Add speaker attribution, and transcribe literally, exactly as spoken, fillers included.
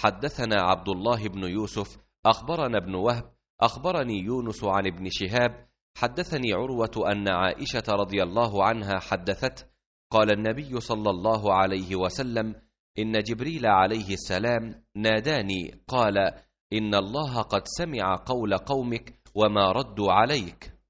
Speaker 1: حدثنا عبد الله بن يوسف أخبرنا ابن وهب أخبرني يونس عن ابن شهاب حدثني عروة أن عائشة رضي الله عنها حدثته قال النبي صلى الله عليه وسلم: إن جبريل عليه السلام ناداني قال: إن الله قد سمع قول قومك وما ردوا عليك.